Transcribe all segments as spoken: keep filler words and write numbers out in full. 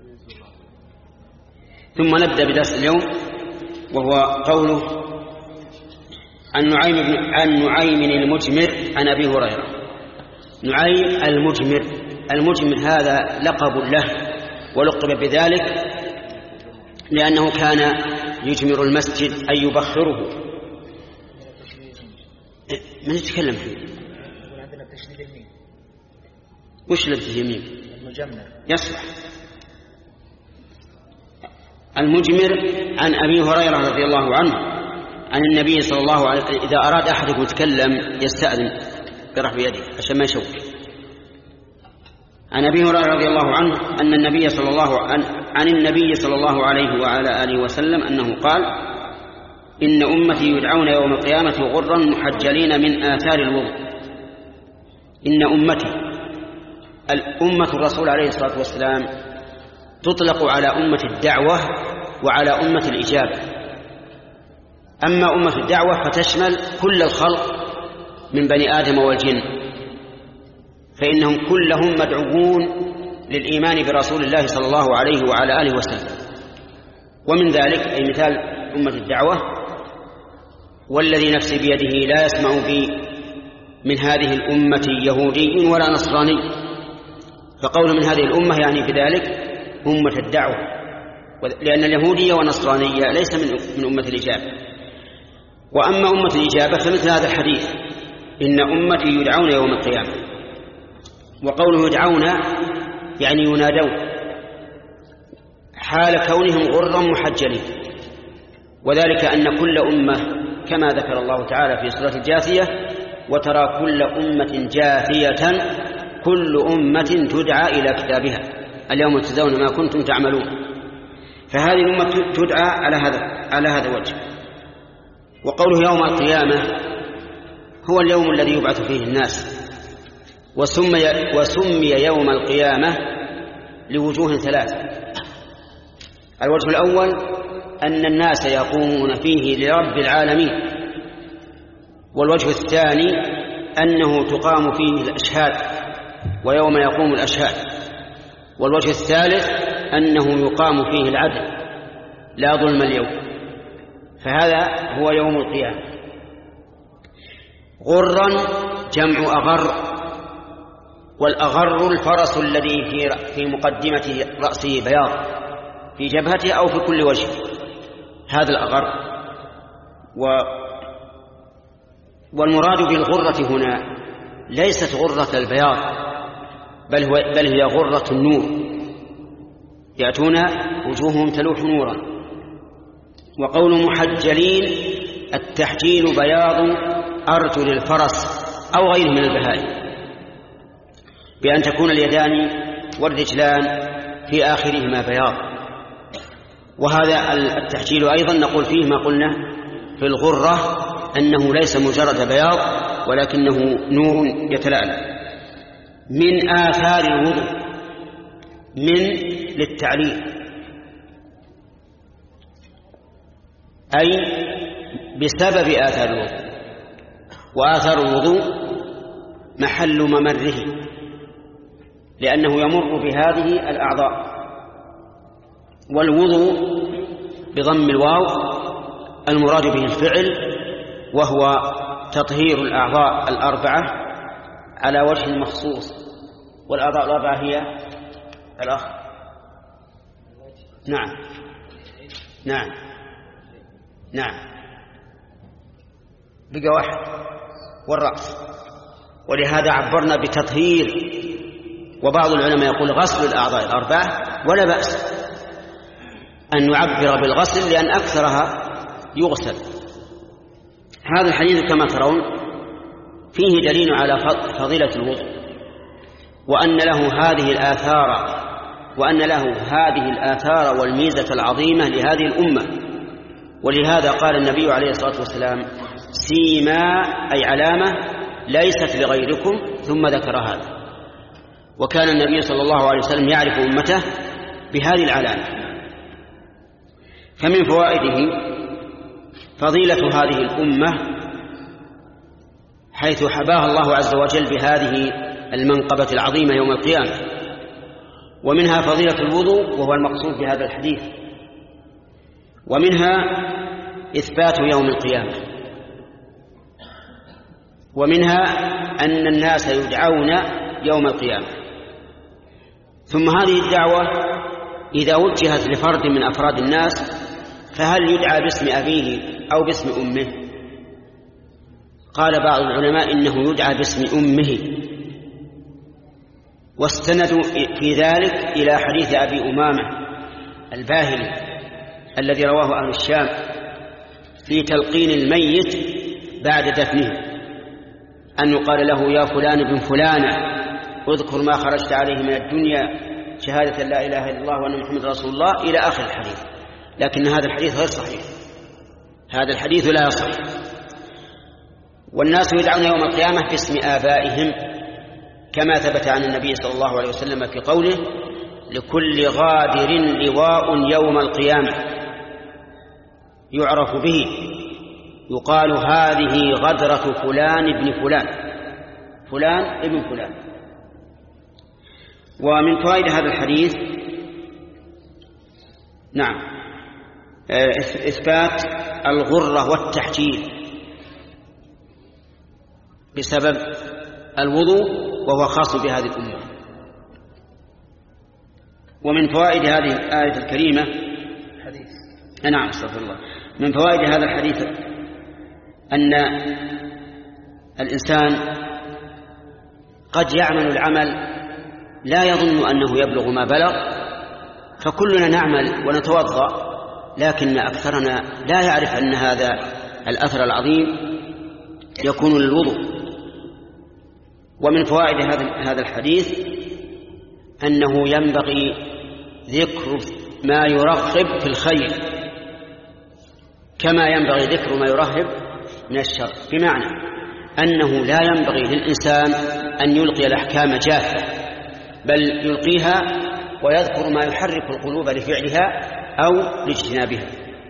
ثم نبدأ بدرس اليوم، وهو قوله عن نعيم عن نعيم المجمر عن أبي هريرة. نعيم المجمر، المجمر هذا لقب له، ولقب بذلك لأنه كان يجمر المسجد أي يبخره. من يتكلم عندنا تشديد الميم. وش لبس الميم؟ المجمر يصلح. المجمر عن أبي هريرة رضي الله عنه عن النبي صلى الله عليه وسلم. إذا أراد أحدكم يتكلم يستأذن برفع يده عشان ما يشوك. عن أبي هريرة رضي الله عنه أن النبي صلى الله عن, عن النبي صلى الله عليه وعلى آله وسلم أنه قال: إن أمتي يدعون يوم القيامة غرا محجلين من آثار الوضوء. إن أمتي، الأمة الرسول عليه الصلاة والسلام تطلق على أمة الدعوة وعلى أمة الإجابة. أما أمة الدعوة فتشمل كل الخلق من بني آدم والجن، فإنهم كلهم مدعوون للإيمان برسول الله صلى الله عليه وعلى آله وسلم. ومن ذلك أي مثال أمة الدعوة: والذي نفسي بيده لا يسمع بي من هذه الأمة يهودي ولا نصراني. فقول من هذه الأمة يعني بذلك أمة الدعوة، لأن اليهودية والنصرانية ليس من أمة الإجابة. وأما أمة الإجابة فمثل هذا الحديث: إن أمتي يدعون يوم القيامة. وقوله يدعون يعني ينادون، حال كونهم غرا محجلين، وذلك أن كل أمة كما ذكر الله تعالى في سورة الجاثية: وترى كل أمة جاثية كل أمة تدعى إلى كتابها اليوم تجزون ما كنتم تعملون. فهذه الأمة تدعى على هذا على هذا الوجه. وقوله يوم القيامة هو اليوم الذي يبعث فيه الناس، وسمي, وسمي يوم القيامة لوجوه ثلاثة. الوجه الأول أن الناس يقومون فيه لرب العالمين، والوجه الثاني أنه تقام فيه الأشهاد ويوم يقوم الأشهاد، والوجه الثالث أنه يقام فيه العدل لا ظلم اليوم. فهذا هو يوم القيامة. غرا جمع أغر، والأغر الفرس الذي في مقدمة رأسه بياض في جبهته أو في كل وجه، هذا الأغر. و والمراد بالغرة هنا ليست غرة البياض، بل, هو بل هي غرة النور، يأتون وجوههم تلوح نورا. وقول محجلين التحجيل بياض أرجل الفرس أو غيره من البهائم، بأن تكون اليدان والرجلان في آخرهما بياض. وهذا التحجيل أيضا نقول فيه ما قلنا في الغرة، أنه ليس مجرد بياض ولكنه نور يتلألأ. من آثار الوضوء، من للتعليل، أي بسبب آثار الوضوء. وآثار الوضوء محل ممره، لأنه يمر بهذه الأعضاء. والوضوء بضم الواو المراد به الفعل، وهو تطهير الأعضاء الأربعة على وجه مخصوص. والأعضاء الأربعة هي الأخ نعم نعم نعم بقى واحد والرأس. ولهذا عبرنا بتطهير. وبعض العلماء يقول غسل الأعضاء الأربعة، ولا بأس أن يعبر بالغسل لأن أكثرها يغسل. هذا الحديث كما ترون فيه دليل على فضيلة الوضوء، وأن له هذه الآثار وأن له هذه الآثار والميزة العظيمة لهذه الأمة. ولهذا قال النبي عليه الصلاة والسلام: سيما أي علامة ليست لغيركم، ثم ذكر هذا. وكان النبي صلى الله عليه وسلم يعرف أمته بهذه العلامة. فمن فوائده فضيلة هذه الأمة حيث حباها الله عز وجل بهذه المنقبة العظيمة يوم القيامة. ومنها فضيلة الوضوء وهو المقصود بهذا الحديث، ومنها إثبات يوم القيامة، ومنها أن الناس يدعون يوم القيامة. ثم هذه الدعوة إذا وجهت لفرد من أفراد الناس فهل يدعى باسم أبيه أو باسم أمه؟ قال بعض العلماء إنه يدعى باسم أمه، واستندوا في ذلك إلى حديث أبي أمامة الباهلي الذي رواه أهل الشام في تلقين الميت بعد دفنه، أن يقال له يا فلان بن فلانة اذكر ما خرجت عليه من الدنيا شهادة لا إله إلا الله وأن محمد رسول الله إلى آخر الحديث. لكن هذا الحديث غير صحيح، هذا الحديث لا يصح. والناس يدعون يوم القيامة باسم آبائهم كما ثبت عن النبي صلى الله عليه وسلم في قوله لكل غادر لواء يوم القيامة يعرف به، يقال هذه غدرة فلان ابن فلان، فلان ابن فلان. ومن فوائد هذا الحديث نعم إثبات الغرة والتحجيل بسبب الوضوء وهو خاص بهذه الأمة. ومن فوائد هذه الآية الكريمة حديث نعم استغفر الله من فوائد هذا الحديث أن الإنسان قد يعمل العمل لا يظن أنه يبلغ ما بلغ، فكلنا نعمل ونتوضأ لكن أكثرنا لا يعرف أن هذا الأثر العظيم يكون للوضوء. ومن فوائد هذا الحديث أنه ينبغي ذكر ما يرغب في الخير كما ينبغي ذكر ما يرهب من الشر، بمعنى أنه لا ينبغي للإنسان أن يلقي الأحكام جافة، بل يلقيها ويذكر ما يحرك القلوب لفعلها أو لاجتنابها.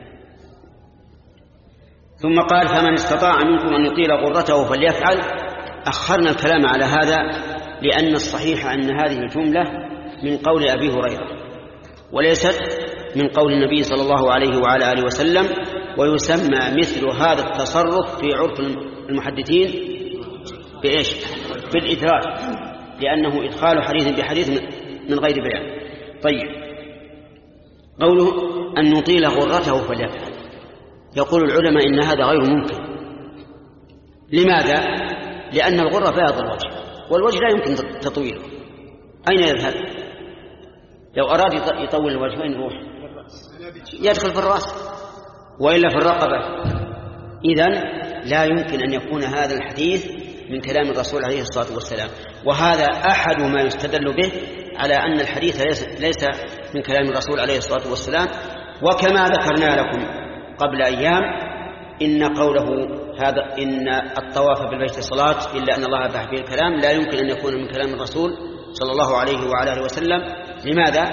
ثم قال فمن استطاع منكم أن يطيل غرته فليفعل. أخرنا الكلام على هذا لأن الصحيح أن هذه الجملة من قول أبي هريرة وليست من قول النبي صلى الله عليه وعلى آله وسلم. ويسمى مثل هذا التصرف في عرف المحدثين بإيش؟ بالإدراج، لأنه إدخال حديث بحديث من غير بيان. طيب قوله أن نطيل غرته فليفعل، يقول العلماء إن هذا غير ممكن. لماذا؟ لأن الغرة بياض الوجه، والوجه لا يمكن تطويله، أين يذهب؟ لو أراد يطول الوجه وين يروح؟ يدخل في الرأس وإلا في الرقبة. إذن لا يمكن أن يكون هذا الحديث من كلام الرسول عليه الصلاة والسلام، وهذا أحد ما يستدل به على أن الحديث ليس من كلام الرسول عليه الصلاة والسلام. وكما ذكرنا لكم قبل أيام إن قوله هذا إن الطواف بالبيت صلاة إلا أن الله أباح به الكلام لا يمكن أن يكون من كلام الرسول صلى الله عليه وعلى آله وسلم. لماذا؟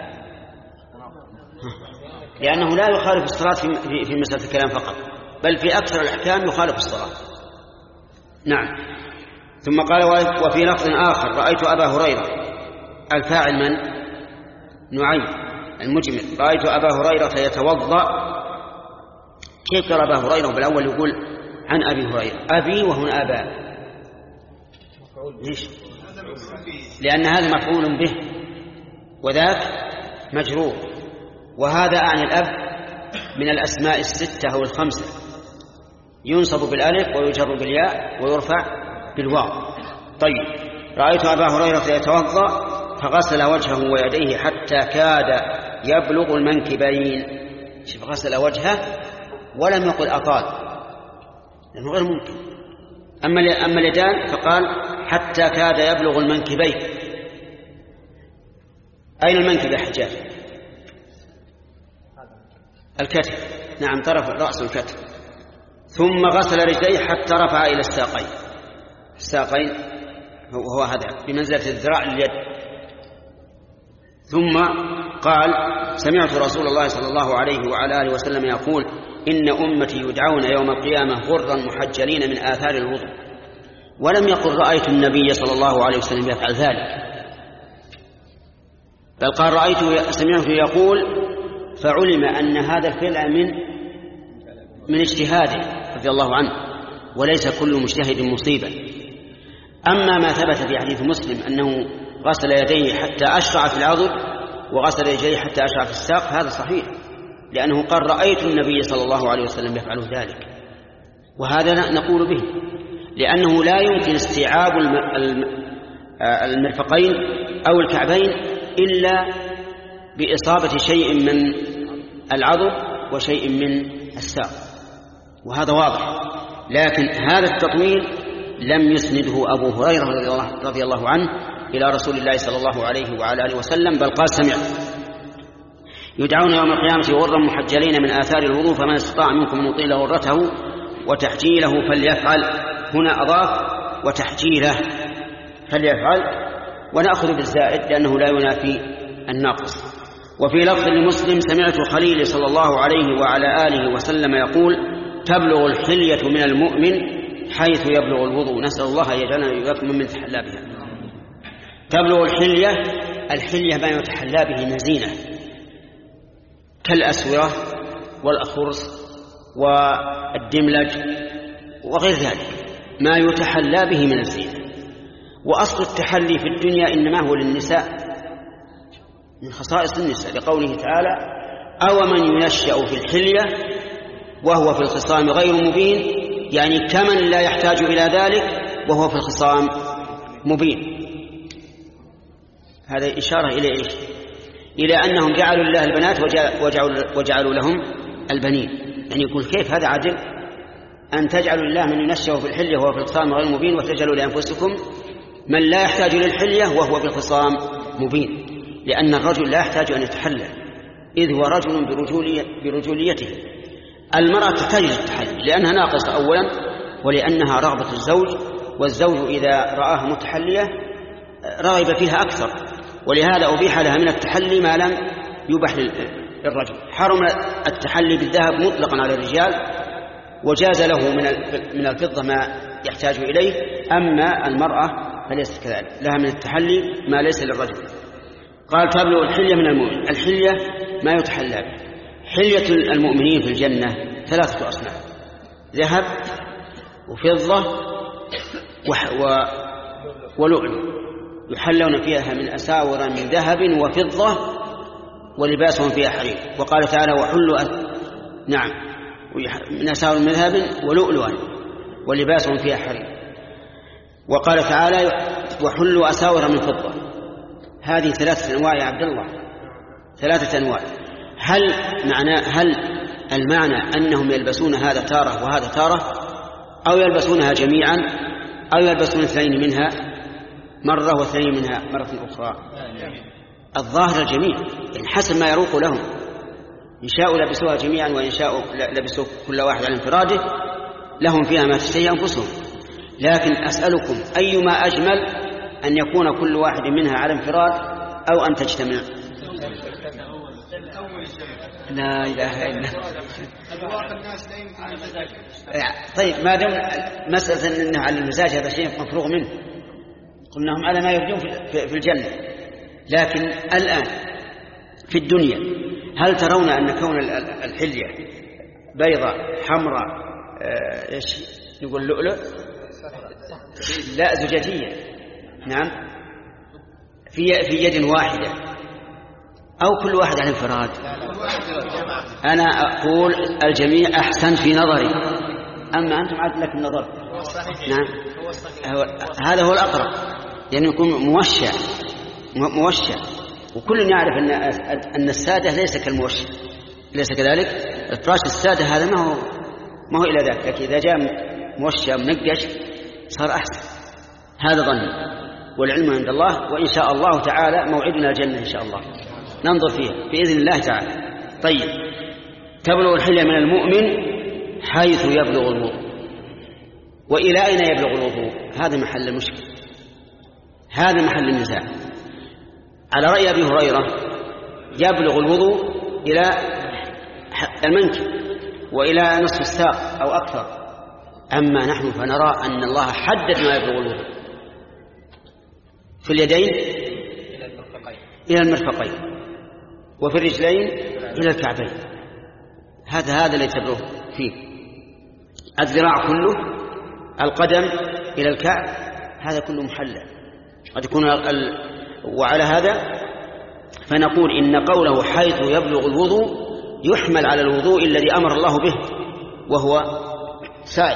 لأنه لا يخالف الصلاة في مسألة الكلام فقط، بل في أكثر الأحكام يخالف الصلاة. نعم. ثم قال وفي لفظ آخر رأيت أبا هريرة، الفاعل من؟ نعيم المجمل. رأيت أبا هريرة يتوضأ. كيف ترى أبا هريرة بالأول يقول عن أبي هريرة أبي وهنا أبا؟ ليش؟ لأن هذا مفعول به وذاك مجرور، وهذا عن الأب من الأسماء الستة أو الخمسة، ينصب بالألف ويجر بالياء ويرفع بالواو. طيب رأيت أبا هريرة يتوضأ فغسل وجهه ويديه حتى كاد يبلغ المنكبين. شوف غسل وجهه ولم يقل أطال لأنه غير ممكن. أما أما اليدان فقال حتى كاد يبلغ المنكبين. أين المنكب يا حجاج؟ الكتف. نعم طرف رأس الكتف. ثم غسل رجليه حتى رفع إلى الساقين. الساقين هو هذا بمنزلة الذراع لليد. ثم قال سمعت رسول الله صلى الله عليه وعلى آله وسلم يقول إن أمتي يدعون يوم القيامة غرا محجلين من آثار الوضوء. ولم يقل رأيت النبي صلى الله عليه وسلم يفعل ذلك، بل قال رأيته سمعته يقول فعلم أن هذا الفعل من من اجتهاده رضي الله عنه، وليس كل مجتهد مصيبا. أما ما ثبت في حديث مسلم أنه غسل يديه حتى أشرع في العضد وغسل يديه حتى أشرع في الساق، هذا صحيح، لأنه قال رأيت النبي صلى الله عليه وسلم يفعل ذلك، وهذا نقول به، لأنه لا يمكن استيعاب المرفقين أو الكعبين إلا بإصابة شيء من العضد وشيء من الساق، وهذا واضح. لكن هذا التطويل لم يسنده أبو هريرة رضي الله عنه إلى رسول الله صلى الله عليه وعلى آله وسلم، بل قال سمع يدعون يوم القيامة غرا محجلين من آثار الوضوء فمن استطاع منكم أن يطيل غرته وتحجيله فليفعل. هنا أضاف وتحجيله فليفعل، ونأخذ بالزائد لأنه لا ينافي الناقص. وفي لفظ لمسلم سمعت خليل صلى الله عليه وعلى آله وسلم يقول تبلغ الحلية من المؤمن حيث يبلغ الوضوء. نسأل الله أن يجعلنا وإياكم ممن يتحلى بها. تبلغ الحلية، الحلية ما يتحلى به من زينة كالأسورة والأخرس والدملج وغير ذلك، ما يتحلى به من الزينة. وأصل التحلي في الدنيا إنما هو للنساء، من خصائص النساء، لقوله تعالى أو من ينشأ في الحلية وهو في الخصام غير مبين، يعني كمن لا يحتاج إلى ذلك وهو في الخصام مبين. هذا إشارة إلى إيش؟ إلى أنهم جعلوا الله البنات وجعلوا, وجعلوا لهم البنين. يعني يقول كيف هذا عدل أن تجعلوا الله من ينشأ في الحلية وهو في الخصام غير مبين، وتجعلوا لأنفسكم من لا يحتاج للحلية وهو في الخصام مبين. لأن الرجل لا يحتاج أن يتحلى إذ هو رجل برجولية برجوليته. المرأة تحتاج للتحلي لأنها ناقصة أولا، ولأنها رغبة الزوج، والزوج إذا رآها متحلية رغب فيها أكثر، ولهذا أبيح لها من التحلي ما لم يبح للرجل. حرم التحلي بالذهب مطلقا على الرجال، وجاز له من الفضة ما يحتاج إليه. أما المرأة فليست كذلك، لها من التحلي ما ليس للرجل. قال تبلغ الحلية من المؤمن، الحلية ما يتحلى به. حلية المؤمنين في الجنة ثلاثة أصناف: ذهب وفضة و... ولؤلؤ، يحلون فيها من أساور من ذهب وفضة ولباسهم فيها حرير. وقال تعالى وحلوا أ... نعم من أساور من ذهب ولؤلؤا ولباسهم فيها حرير. وقال تعالى وحلوا أساور من فضة. هذه ثلاثة أنواع يا عبد الله، ثلاثة أنواع. هل معنى هل المعنى أنهم يلبسون هذا تارة وهذا تارة، أو يلبسونها جميعا، أو يلبسون اثنين منها مرة واثنين منها مرة أخرى؟ الظاهر الجميع، يعني حسب ما يروق لهم. إن شاءوا لبسوها جميعا وإن شاءوا لبسوا كل واحد على انفراده، لهم فيها ما تشتهي أنفسهم. لكن أسألكم أيما أجمل، أن يكون كل واحد منها على انفراد أو أن تجتمع؟ لا إله إلا الله. طيب ما دام مسألة أنها على المزاج هذا شيء مفروغ منه، قلناهم على ما يرجون في الجنة. لكن الآن في الدنيا هل ترون أن كون الحلية بيضاء حمراء ايش يقول لؤلؤ، لا زجاجية، نعم، في في يد واحدة أو كل واحد على انفراد؟ أنا أقول الجميع أحسن في نظري، أما أنتم عاد لكم نظر. نعم هذا هو الأقرب، يعني يكون موشع موشع وكل يعرف أن أن السادة ليس كالموشع، ليس كذلك. الفراش السادة هذا ما هو ما هو إلى ذاك، لكن إذا جاء موشع منقش صار أحسن. هذا ظن، والعلم عند الله، وإن شاء الله تعالى موعدنا الجنة إن شاء الله ننظر فيها بإذن الله تعالى. طيب تبلغ الحلية من المؤمن حيث يبلغ الوضوء. وإلى أين يبلغ الوضوء؟ هذا محل المشكلة، هذا محل النزاع. على رأي أبي هريرة يبلغ الوضوء إلى المنكب وإلى نصف الساق أو أكثر. أما نحن فنرى أن الله حدد ما يبلغ الوضوء. في اليدين إلى المرفقين، وفي الرجلين إلى الكعبين. هذا هذا اللي تبلغ فيه. الذراع كله، القدم إلى الكعب، هذا كله محلل قد يكون ال... وعلى هذا فنقول إن قوله حيث يبلغ الوضوء يحمل على الوضوء الذي أمر الله به وهو سائل،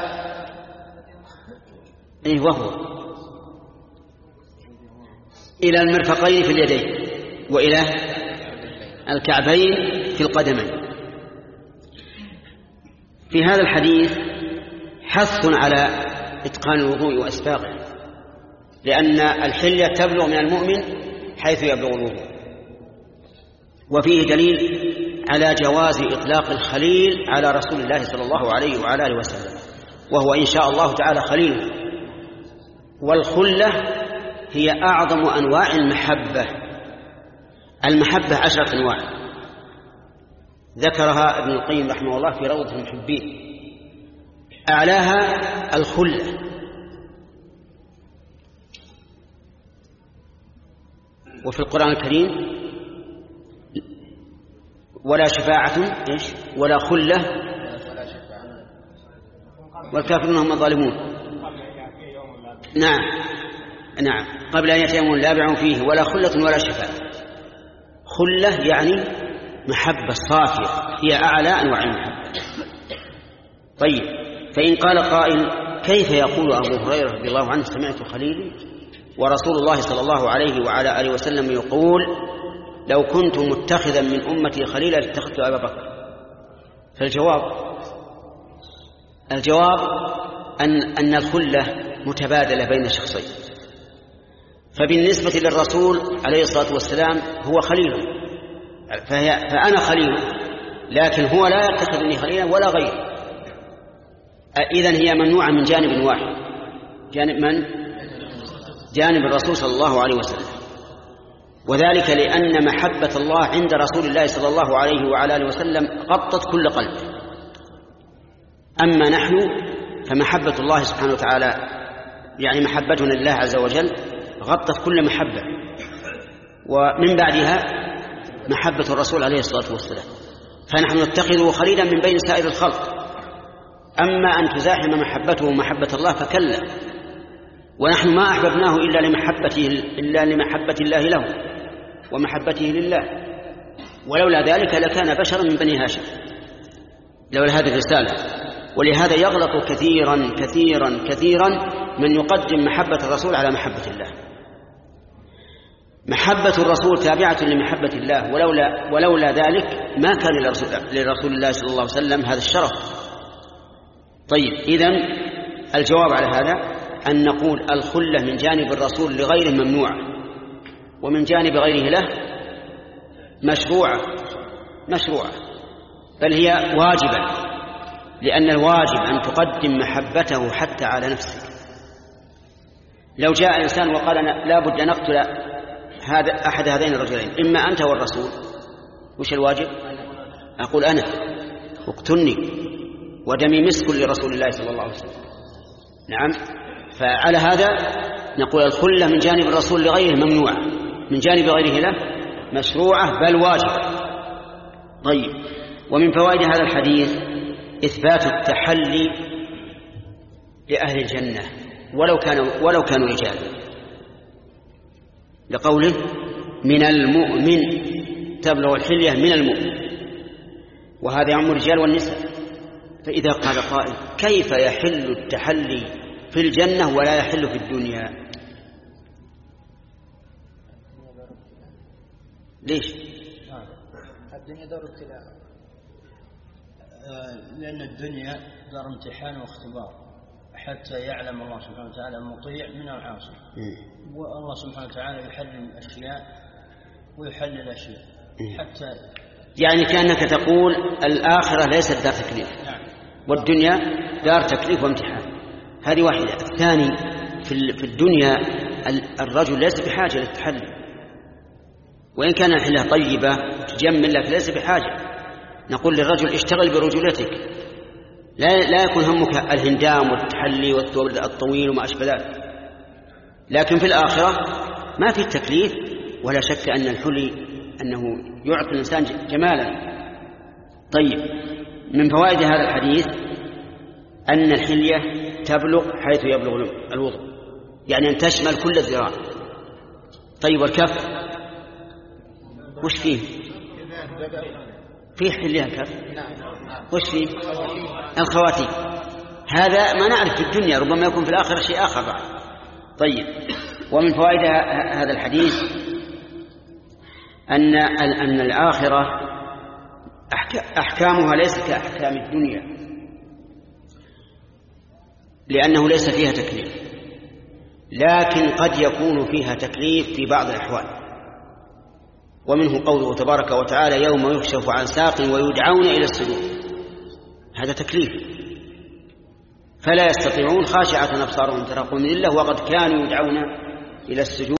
إيه وهو إلى المرفقين في اليدين وإلى الكعبين في القدمين. في هذا الحديث حث على إتقان الوضوء وأسباغه، لأن الحلية تبلغ من المؤمن حيث يبلغ الوضوء. وفيه دليل على جواز إطلاق الخليل على رسول الله صلى الله عليه وعلى آله وسلم، وهو إن شاء الله تعالى خليله. والخلة هي أعظم أنواع المحبة. المحبة عشرة أنواع ذكرها ابن القيم رحمه الله في روضة المحبين، أعلاها الخلة. وفي القرآن الكريم ولا شفاعة إيش ولا خلة والكافرون هم الظالمون. نعم نعم قبل أن يأتي يوم لا بيع فيه ولا خلة ولا شفاعة. خلة يعني محبة صافية، هي أعلى أنواع المحبة. طيب، فإن قال قائل كيف يقول أبو هريرة رضي الله عنه سمعت خليلي ورسول الله صلى الله عليه وعلى آله وسلم يقول لو كنت متخذا من أمتي خليلا لاتخذت أبا بكر؟ فالجواب الجواب أن أن الخلة متبادلة بين شخصين. فبالنسبة للرسول عليه الصلاة والسلام هو خليله، فهي فأنا خليله، لكن هو لا يتخذني خليلا ولا غيره. إذن هي ممنوعة من جانب واحد، جانب من؟ جانب الرسول صلى الله عليه وسلم. وذلك لأن محبة الله عند رسول الله صلى الله عليه وعلى آله وسلم غطت كل قلب. أما نحن فمحبة الله سبحانه وتعالى يعني محبتنا لله عز وجل غطت كل محبة، ومن بعدها محبة الرسول عليه الصلاة والسلام، فنحن نتخذه خليلا من بين سائر الخلق. أما أن تزاحم محبته محبة الله فكلا، ونحن ما أحببناه إلا لمحبته إلا لمحبة الله له ومحبته لله، ولولا ذلك لكان بشرا من بني هاشم لولا هذه الرسالة. ولهذا يغلط كثيرا كثيرا كثيرا من يقدم محبة الرسول على محبة الله. محبة الرسول تابعة لمحبة الله، ولولا, ولولا ذلك ما كان لرسول, لرسول الله صلى الله عليه وسلم هذا الشرف. طيب، إذن الجواب على هذا أن نقول الخلة من جانب الرسول لغيره ممنوعة، ومن جانب غيره له مشروعة مشروعة بل هي واجبة، لأن الواجب أن تقدم محبته حتى على نفسك. لو جاء إنسان وقال لا بد أن نقتل هذا أحد هذين الرجلين، إما أنت والرسول، وش الواجب؟ أقول أنا، اقتلني ودمي مسك لرسول الله صلى الله عليه وسلم. نعم، فعلى هذا نقول الخلة من جانب الرسول لغيره ممنوعة، من جانب غيره له مشروعة بل واجبة. طيب، ومن فوائد هذا الحديث إثبات التحلي لأهل الجنة ولو كانوا ولو كانوا رجالا، لقوله من المؤمن تبلغ الحلية من المؤمن، وهذا يعم الرجال والنساء. فإذا قال قائل كيف يحل التحلي في الجنة ولا يحل في الدنيا؟ ليش؟ الدنيا دار ابتلاء، لأن الدنيا دار امتحان واختبار حتى يعلم الله سبحانه وتعالى المطيع من العاصي. والله سبحانه وتعالى يحلل الأشياء ويحلل الأشياء حتى يعني كأنك تقول الآخرة ليست دار تكليف، والدنيا دار تكليف وامتحان. هذه واحدة. الثاني في الدنيا الرجل ليس بحاجة للتحلي، وإن كان الحلة طيبة تجمل لك ليس بحاجة. نقول للرجل اشتغل برجولتك، لا لا يكون همك الهندام والتحلي والثوب الطويل وما أشبه ذلك. لكن في الآخرة ما في التكليف، ولا شك أن الحلي أنه يعطي الإنسان جمالا. طيب، من فوائد هذا الحديث أن الحلية تبلغ حيث يبلغ الوضوء، يعني أن تشمل كل الذراع. طيب، والكف وش فيه؟ فيه حلية الكف؟ وش فيه؟ الخواتيم. هذا ما نعرف في الدنيا، ربما يكون في الآخرة شيء آخر بعد. طيب، ومن فوائد هذا الحديث أن أن الآخرة أحكامها ليست كأحكام الدنيا، لأنه ليس فيها تكليف، لكن قد يكون فيها تكليف في بعض الأحوال. ومنه قوله تبارك وتعالى: يوم يكشف عن ساق ويدعون إلى السجود، هذا تكليف، فلا يستطيعون، خاشعة أبصارهم ترهقهم ذلة وقد كانوا يدعون إلى السجود.